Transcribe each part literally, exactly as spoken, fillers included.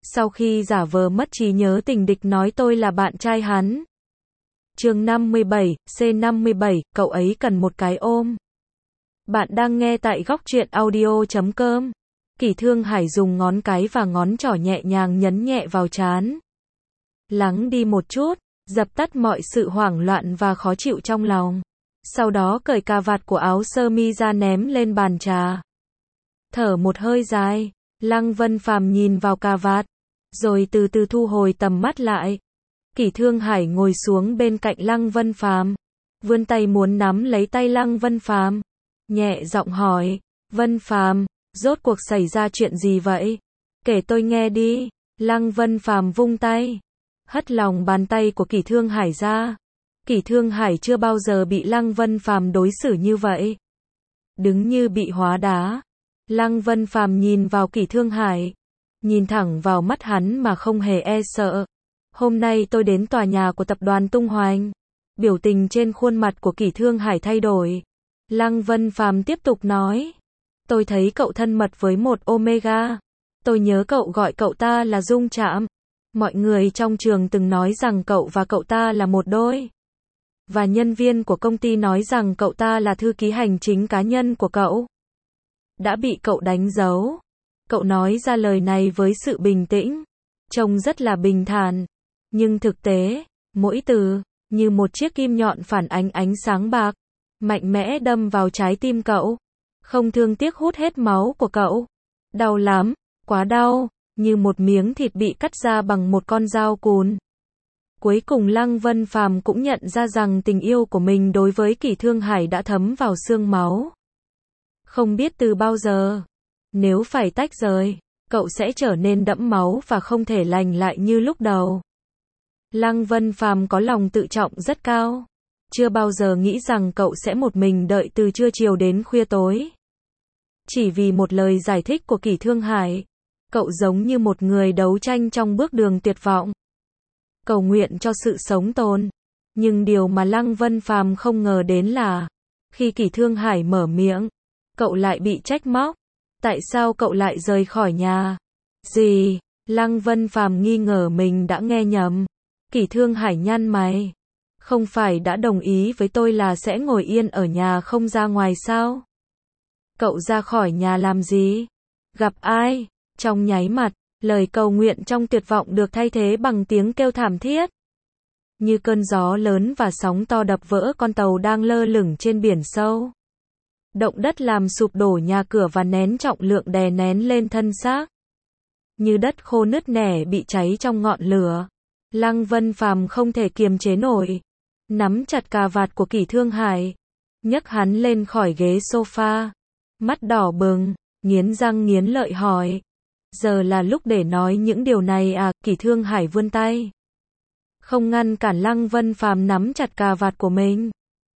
Sau khi giả vờ mất trí nhớ tình địch nói tôi là bạn trai hắn. Chương năm mươi bảy, C năm mươi bảy, cậu ấy cần một cái ôm. Bạn đang nghe tại góc truyện audio chấm com. Kỷ Thương Hải dùng ngón cái và ngón trỏ nhẹ nhàng nhấn nhẹ vào trán. Lắng đi một chút, dập tắt mọi sự hoảng loạn và khó chịu trong lòng. Sau đó cởi cà vạt của áo sơ mi ra ném lên bàn trà. Thở một hơi dài, Lăng Vân Phàm nhìn vào cà vạt, rồi từ từ thu hồi tầm mắt lại. Kỷ Thương Hải ngồi xuống bên cạnh Lăng Vân Phàm, vươn tay muốn nắm lấy tay Lăng Vân Phàm, nhẹ giọng hỏi, Vân Phàm, rốt cuộc xảy ra chuyện gì vậy? Kể tôi nghe đi. Lăng Vân Phàm vung tay, hất lòng bàn tay của Kỷ Thương Hải ra. Kỷ Thương Hải chưa bao giờ bị Lăng Vân Phàm đối xử như vậy. Đứng như bị hóa đá. Lăng Vân Phàm nhìn vào Kỷ Thương Hải, nhìn thẳng vào mắt hắn mà không hề e sợ. Hôm nay tôi đến tòa nhà của tập đoàn Tung Hoành. Biểu tình trên khuôn mặt của Kỷ Thương Hải thay đổi. Lăng Vân Phàm tiếp tục nói, tôi thấy cậu thân mật với một Omega. Tôi nhớ cậu gọi cậu ta là Dung Trạm. Mọi người trong trường từng nói rằng cậu và cậu ta là một đôi. Và nhân viên của công ty nói rằng cậu ta là thư ký hành chính cá nhân của cậu. Đã bị cậu đánh dấu. Cậu nói ra lời này với sự bình tĩnh, trông rất là bình thản. Nhưng thực tế, mỗi từ, như một chiếc kim nhọn phản ánh ánh sáng bạc, mạnh mẽ đâm vào trái tim cậu. Không thương tiếc hút hết máu của cậu. Đau lắm, quá đau, như một miếng thịt bị cắt ra bằng một con dao cùn. Cuối cùng Lăng Vân Phàm cũng nhận ra rằng tình yêu của mình đối với Kỷ Thương Hải đã thấm vào xương máu. Không biết từ bao giờ, nếu phải tách rời, cậu sẽ trở nên đẫm máu và không thể lành lại như lúc đầu. Lăng Vân Phàm có lòng tự trọng rất cao, chưa bao giờ nghĩ rằng cậu sẽ một mình đợi từ trưa chiều đến khuya tối. Chỉ vì một lời giải thích của Kỷ Thương Hải, cậu giống như một người đấu tranh trong bước đường tuyệt vọng, cầu nguyện cho sự sống tồn. Nhưng điều mà Lăng Vân Phàm không ngờ đến là, khi Kỷ Thương Hải mở miệng, cậu lại bị trách móc. Tại sao cậu lại rời khỏi nhà? Gì? Lăng Vân Phàm nghi ngờ mình đã nghe nhầm. Kỷ Thương Hải nhăn mày. Không phải đã đồng ý với tôi là sẽ ngồi yên ở nhà không ra ngoài sao? Cậu ra khỏi nhà làm gì? Gặp ai? Trong nháy mắt, lời cầu nguyện trong tuyệt vọng được thay thế bằng tiếng kêu thảm thiết. Như cơn gió lớn và sóng to đập vỡ con tàu đang lơ lửng trên biển sâu. Động đất làm sụp đổ nhà cửa và nén trọng lượng đè nén lên thân xác. Như đất khô nứt nẻ bị cháy trong ngọn lửa. Lăng Vân Phàm không thể kiềm chế nổi, nắm chặt cà vạt của Kỷ Thương Hải, nhấc hắn lên khỏi ghế sofa, mắt đỏ bừng, nghiến răng nghiến lợi hỏi, giờ là lúc để nói những điều này à? Kỷ Thương Hải vươn tay, không ngăn cản Lăng Vân Phàm nắm chặt cà vạt của mình,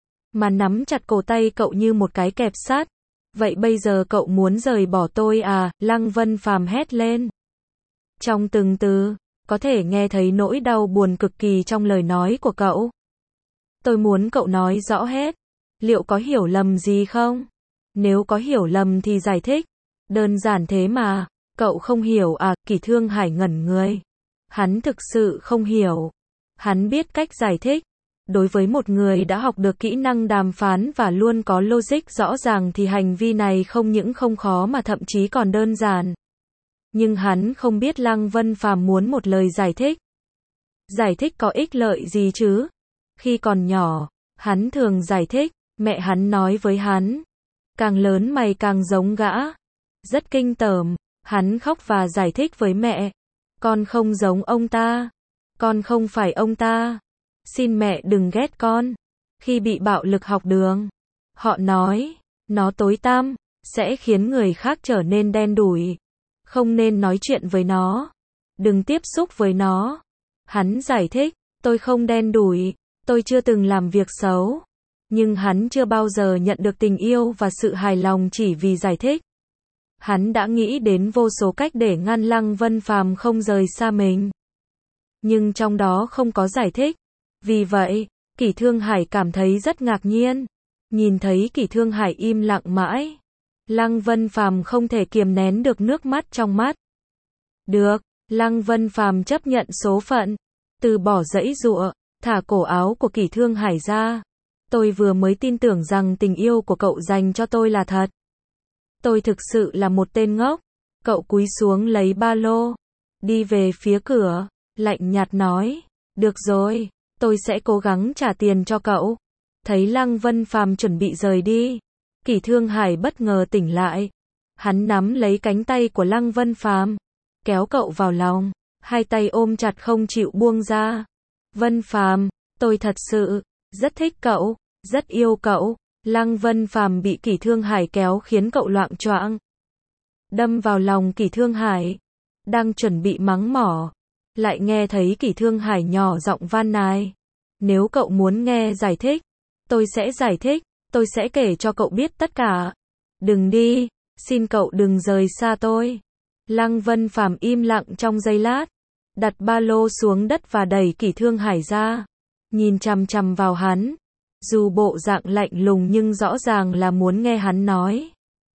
mà nắm chặt cổ tay cậu như một cái kẹp sắt. Vậy bây giờ cậu muốn rời bỏ tôi à? Lăng Vân Phàm hét lên. Trong từng từ, có thể nghe thấy nỗi đau buồn cực kỳ trong lời nói của cậu. Tôi muốn cậu nói rõ hết. Liệu có hiểu lầm gì không? Nếu có hiểu lầm thì giải thích. Đơn giản thế mà. Cậu không hiểu à? Kỷ Thương Hải ngẩn người. Hắn thực sự không hiểu. Hắn biết cách giải thích. Đối với một người đã học được kỹ năng đàm phán và luôn có logic rõ ràng thì hành vi này không những không khó mà thậm chí còn đơn giản. Nhưng hắn không biết Lăng Vân Phàm muốn một lời giải thích. Giải thích có ích lợi gì chứ? Khi còn nhỏ, hắn thường giải thích, mẹ hắn nói với hắn, càng lớn mày càng giống gã. Rất kinh tởm, hắn khóc và giải thích với mẹ, con không giống ông ta, con không phải ông ta, xin mẹ đừng ghét con. Khi bị bạo lực học đường, họ nói, nó tối tăm, sẽ khiến người khác trở nên đen đủi. Không nên nói chuyện với nó. Đừng tiếp xúc với nó. Hắn giải thích, tôi không đen đủi, tôi chưa từng làm việc xấu. Nhưng hắn chưa bao giờ nhận được tình yêu và sự hài lòng chỉ vì giải thích. Hắn đã nghĩ đến vô số cách để ngăn Lăng Vân Phàm không rời xa mình. Nhưng trong đó không có giải thích. Vì vậy, Kỷ Thương Hải cảm thấy rất ngạc nhiên. Nhìn thấy Kỷ Thương Hải im lặng mãi, Lăng Vân Phàm không thể kiềm nén được nước mắt trong mắt. Được, Lăng Vân Phàm chấp nhận số phận, từ bỏ giãy giụa, thả cổ áo của Kỷ Thương Hải ra. Tôi vừa mới tin tưởng rằng tình yêu của cậu dành cho tôi là thật. Tôi thực sự là một tên ngốc. Cậu cúi xuống lấy ba lô, đi về phía cửa, lạnh nhạt nói, được rồi, tôi sẽ cố gắng trả tiền cho cậu. Thấy Lăng Vân Phàm chuẩn bị rời đi, Kỷ Thương Hải bất ngờ tỉnh lại. Hắn nắm lấy cánh tay của Lăng Vân Phàm, kéo cậu vào lòng, hai tay ôm chặt không chịu buông ra. Vân Phàm, tôi thật sự rất thích cậu, rất yêu cậu. Lăng Vân Phàm bị Kỷ Thương Hải kéo khiến cậu loạng choạng, đâm vào lòng Kỷ Thương Hải, đang chuẩn bị mắng mỏ, lại nghe thấy Kỷ Thương Hải nhỏ giọng van nài, nếu cậu muốn nghe giải thích, tôi sẽ giải thích, tôi sẽ kể cho cậu biết tất cả. Đừng đi, xin cậu đừng rời xa tôi. Lăng Vân Phàm im lặng trong giây lát, đặt ba lô xuống đất và đẩy Kỷ Thương Hải ra, nhìn chằm chằm vào hắn, dù bộ dạng lạnh lùng nhưng rõ ràng là muốn nghe hắn nói.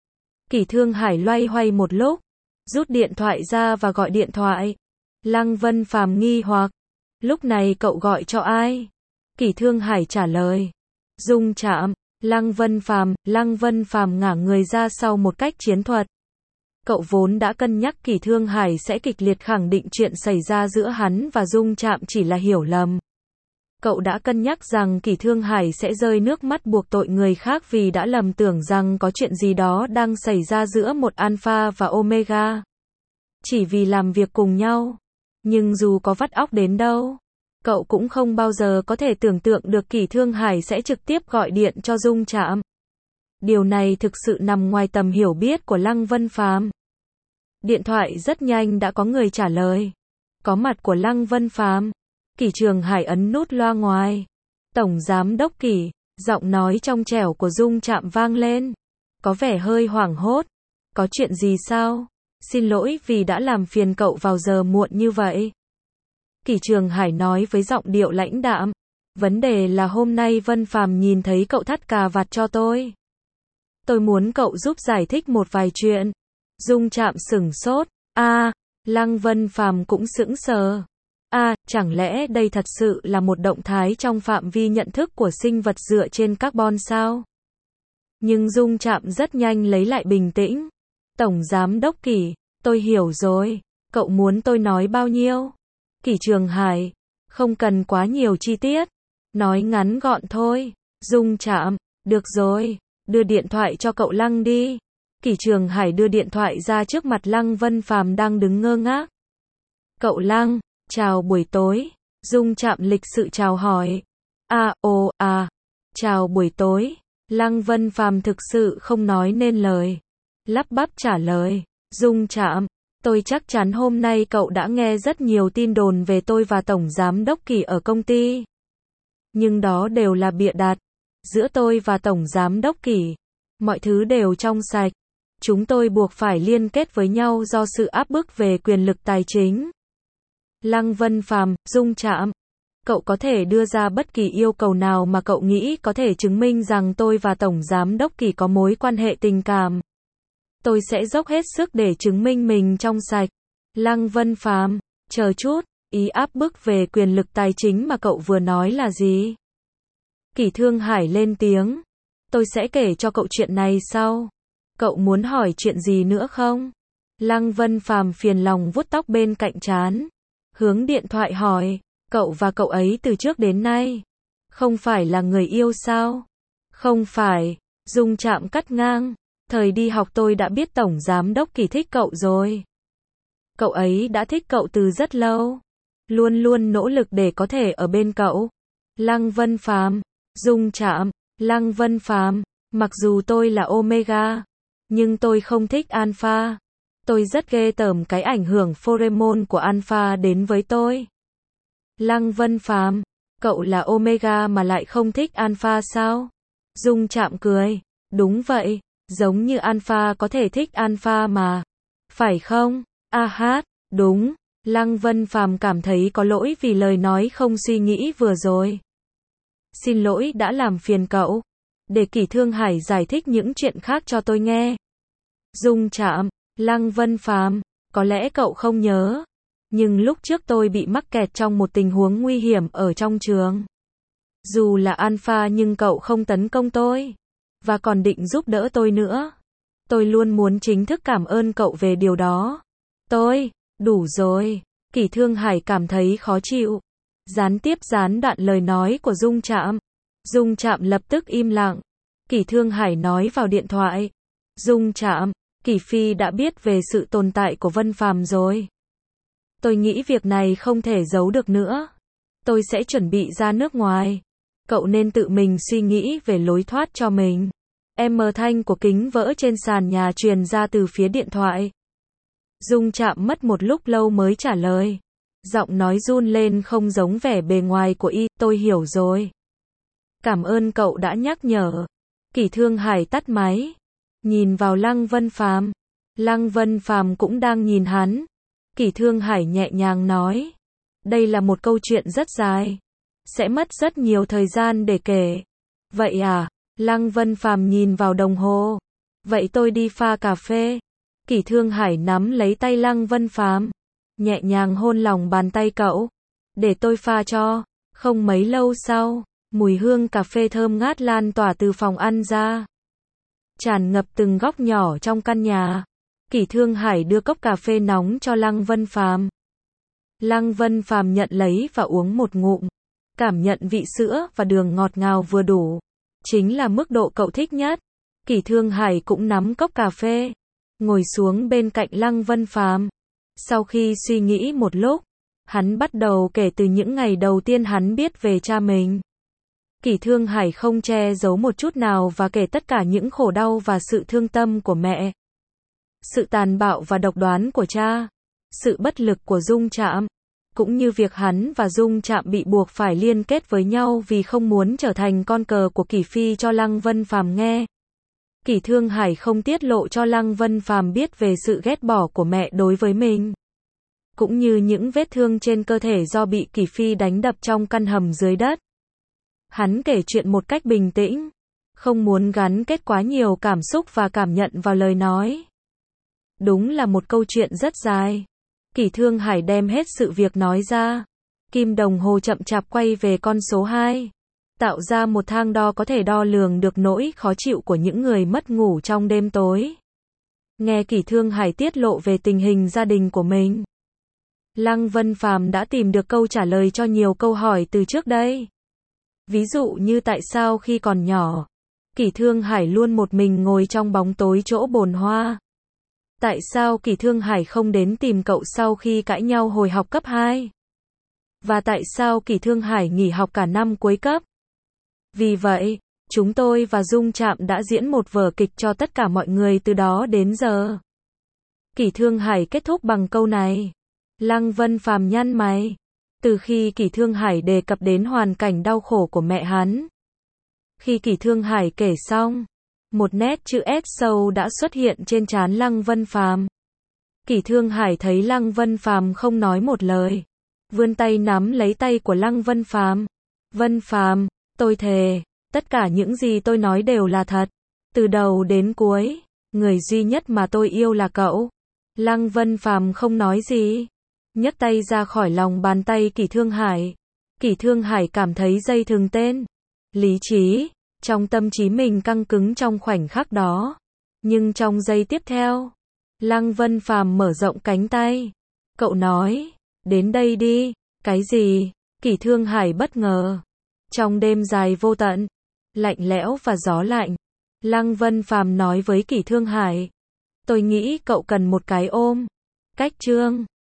Kỷ Thương Hải loay hoay một lúc, rút điện thoại ra và gọi điện thoại. Lăng Vân Phàm nghi hoặc, lúc này cậu gọi cho ai? Kỷ Thương Hải trả lời, Dung Trạm. Lăng Vân Phàm, Lăng Vân Phàm ngả người ra sau một cách chiến thuật. Cậu vốn đã cân nhắc Kỷ Thương Hải sẽ kịch liệt khẳng định chuyện xảy ra giữa hắn và Dung Trạm chỉ là hiểu lầm. Cậu đã cân nhắc rằng Kỷ Thương Hải sẽ rơi nước mắt buộc tội người khác vì đã lầm tưởng rằng có chuyện gì đó đang xảy ra giữa một Alpha và Omega. Chỉ vì làm việc cùng nhau. Nhưng dù có vắt óc đến đâu, cậu cũng không bao giờ có thể tưởng tượng được Kỷ Thương Hải sẽ trực tiếp gọi điện cho Dung Trạm. Điều này thực sự nằm ngoài tầm hiểu biết của Lăng Vân Phàm. Điện thoại rất nhanh đã có người trả lời. Có mặt của Lăng Vân Phàm. Kỷ Trường Hải ấn nút loa ngoài. Tổng Giám đốc Kỷ, giọng nói trong trẻo của Dung Trạm vang lên. Có vẻ hơi hoảng hốt. Có chuyện gì sao? Xin lỗi vì đã làm phiền cậu vào giờ muộn như vậy. Kỷ Trường Hải nói với giọng điệu lãnh đạm. Vấn đề là hôm nay Vân Phàm nhìn thấy cậu thắt cà vạt cho tôi. Tôi muốn cậu giúp giải thích một vài chuyện. Dung Trạm sửng sốt. A, à, Lăng Vân Phàm cũng sững sờ. A, à, chẳng lẽ đây thật sự là một động thái trong phạm vi nhận thức của sinh vật dựa trên carbon sao? Nhưng Dung Trạm rất nhanh lấy lại bình tĩnh. Tổng Giám đốc Kỷ, tôi hiểu rồi. Cậu muốn tôi nói bao nhiêu? Kỷ Trường Hải, không cần quá nhiều chi tiết. Nói ngắn gọn thôi. Dung Trạm, được rồi, đưa điện thoại cho cậu Lăng đi. Kỷ Trường Hải đưa điện thoại ra trước mặt Lăng Vân Phàm đang đứng ngơ ngác. Cậu Lăng, chào buổi tối. Dung Trạm lịch sự chào hỏi. À, ồ, à, chào buổi tối. Lăng Vân Phàm thực sự không nói nên lời. Lắp bắp trả lời. Dung Trạm, tôi chắc chắn hôm nay cậu đã nghe rất nhiều tin đồn về tôi và Tổng Giám đốc Kỷ ở công ty. Nhưng đó đều là bịa đặt. Giữa tôi và Tổng Giám đốc Kỷ, mọi thứ đều trong sạch. Chúng tôi buộc phải liên kết với nhau do sự áp bức về quyền lực tài chính. Lăng Vân Phàm, Dung Trạm, cậu có thể đưa ra bất kỳ yêu cầu nào mà cậu nghĩ có thể chứng minh rằng tôi và Tổng Giám đốc Kỷ có mối quan hệ tình cảm. Tôi sẽ dốc hết sức để chứng minh mình trong sạch. Lăng Vân Phàm, chờ chút, ý áp bức về quyền lực tài chính mà cậu vừa nói là gì? Kỷ Thương Hải lên tiếng. Tôi sẽ kể cho cậu chuyện này sau. Cậu muốn hỏi chuyện gì nữa không? Lăng Vân Phàm phiền lòng vuốt tóc bên cạnh trán. Hướng điện thoại hỏi, cậu và cậu ấy từ trước đến nay không phải là người yêu sao? Không phải, Dung Trạm cắt ngang. Thời đi học tôi đã biết Tổng Giám đốc Kỷ thích cậu rồi. Cậu ấy đã thích cậu từ rất lâu. Luôn luôn nỗ lực để có thể ở bên cậu. Lăng Vân Phàm, Dung Trạm, Lăng Vân Phàm, mặc dù tôi là Omega, nhưng tôi không thích Alpha. Tôi rất ghê tởm cái ảnh hưởng pheromone của Alpha đến với tôi. Lăng Vân Phàm, cậu là Omega mà lại không thích Alpha sao? Dung Trạm cười, đúng vậy, giống như Alpha có thể thích Alpha mà. Phải không? A hát, đúng. Lăng Vân Phàm cảm thấy có lỗi vì lời nói không suy nghĩ vừa rồi. Xin lỗi đã làm phiền cậu. Để Kỷ Thương Hải giải thích những chuyện khác cho tôi nghe. Dung Trạm, Lăng Vân Phàm, có lẽ cậu không nhớ. Nhưng lúc trước tôi bị mắc kẹt trong một tình huống nguy hiểm ở trong trường. Dù là alpha nhưng cậu không tấn công tôi. Và còn định giúp đỡ tôi nữa. Tôi luôn muốn chính thức cảm ơn cậu về điều đó. Tôi, đủ rồi. Kỷ Thương Hải cảm thấy khó chịu. Gián tiếp gián đoạn lời nói của Dung Trạm. Dung Trạm lập tức im lặng. Kỷ Thương Hải nói vào điện thoại. Dung Trạm, Kỷ Phi đã biết về sự tồn tại của Vân Phàm rồi. Tôi nghĩ việc này không thể giấu được nữa. Tôi sẽ chuẩn bị ra nước ngoài. Cậu nên tự mình suy nghĩ về lối thoát cho mình. Em mờ thanh của kính vỡ trên sàn nhà truyền ra từ phía điện thoại. Dung Trạm mất một lúc lâu mới trả lời. Giọng nói run lên không giống vẻ bề ngoài của y, tôi hiểu rồi. Cảm ơn cậu đã nhắc nhở. Kỷ Thương Hải tắt máy. Nhìn vào Lăng Vân Phàm. Lăng Vân Phàm cũng đang nhìn hắn. Kỷ Thương Hải nhẹ nhàng nói. Đây là một câu chuyện rất dài. Sẽ mất rất nhiều thời gian để kể. Vậy à? Lăng Vân Phàm nhìn vào đồng hồ. Vậy tôi đi pha cà phê. Kỷ Thương Hải nắm lấy tay Lăng Vân Phàm. Nhẹ nhàng hôn lòng bàn tay cậu. Để tôi pha cho. Không mấy lâu sau, mùi hương cà phê thơm ngát lan tỏa từ phòng ăn ra. Tràn ngập từng góc nhỏ trong căn nhà. Kỷ Thương Hải đưa cốc cà phê nóng cho Lăng Vân Phàm. Lăng Vân Phàm nhận lấy và uống một ngụm. Cảm nhận vị sữa và đường ngọt ngào vừa đủ. Chính là mức độ cậu thích nhất. Kỷ Thương Hải cũng nắm cốc cà phê. Ngồi xuống bên cạnh Lăng Vân Phàm. Sau khi suy nghĩ một lúc, hắn bắt đầu kể từ những ngày đầu tiên hắn biết về cha mình. Kỷ Thương Hải không che giấu một chút nào và kể tất cả những khổ đau và sự thương tâm của mẹ. Sự tàn bạo và độc đoán của cha. Sự bất lực của Dung Trạm. Cũng như việc hắn và Dung Trạm bị buộc phải liên kết với nhau vì không muốn trở thành con cờ của Kỷ Phi cho Lăng Vân Phàm nghe. Kỷ Thương Hải không tiết lộ cho Lăng Vân Phàm biết về sự ghét bỏ của mẹ đối với mình. Cũng như những vết thương trên cơ thể do bị Kỷ Phi đánh đập trong căn hầm dưới đất. Hắn kể chuyện một cách bình tĩnh, không muốn gắn kết quá nhiều cảm xúc và cảm nhận vào lời nói. Đúng là một câu chuyện rất dài. Kỷ Thương Hải đem hết sự việc nói ra. Kim đồng hồ chậm chạp quay về con số hai. Tạo ra một thang đo có thể đo lường được nỗi khó chịu của những người mất ngủ trong đêm tối. Nghe Kỷ Thương Hải tiết lộ về tình hình gia đình của mình. Lăng Vân Phàm đã tìm được câu trả lời cho nhiều câu hỏi từ trước đây. Ví dụ như tại sao khi còn nhỏ, Kỷ Thương Hải luôn một mình ngồi trong bóng tối chỗ bồn hoa. Tại sao Kỷ Thương Hải không đến tìm cậu sau khi cãi nhau hồi học cấp hai? Và tại sao Kỷ Thương Hải nghỉ học cả năm cuối cấp? Vì vậy, chúng tôi và Dung Trạm đã diễn một vở kịch cho tất cả mọi người từ đó đến giờ. Kỷ Thương Hải kết thúc bằng câu này. Lăng Vân Phàm nhăn mày. Từ khi Kỷ Thương Hải đề cập đến hoàn cảnh đau khổ của mẹ hắn. Khi Kỷ Thương Hải kể xong, một nét chữ S sâu đã xuất hiện trên trán Lăng Vân Phàm. Kỷ Thương Hải thấy Lăng Vân Phàm không nói một lời, vươn tay nắm lấy tay của Lăng Vân Phàm. Vân Phàm, tôi thề, tất cả những gì tôi nói đều là thật. Từ đầu đến cuối, người duy nhất mà tôi yêu là cậu. Lăng Vân Phàm không nói gì, nhấc tay ra khỏi lòng bàn tay Kỷ Thương Hải. Kỷ Thương Hải cảm thấy dây thừng tên. Lý trí, trong tâm trí mình căng cứng trong khoảnh khắc đó. Nhưng trong giây tiếp theo, Lăng Vân Phàm mở rộng cánh tay. Cậu nói, đến đây đi. Cái gì? Kỷ Thương Hải bất ngờ. Trong đêm dài vô tận, lạnh lẽo và gió lạnh, Lăng Vân Phàm nói với Kỷ Thương Hải. Tôi nghĩ cậu cần một cái ôm. Cách chương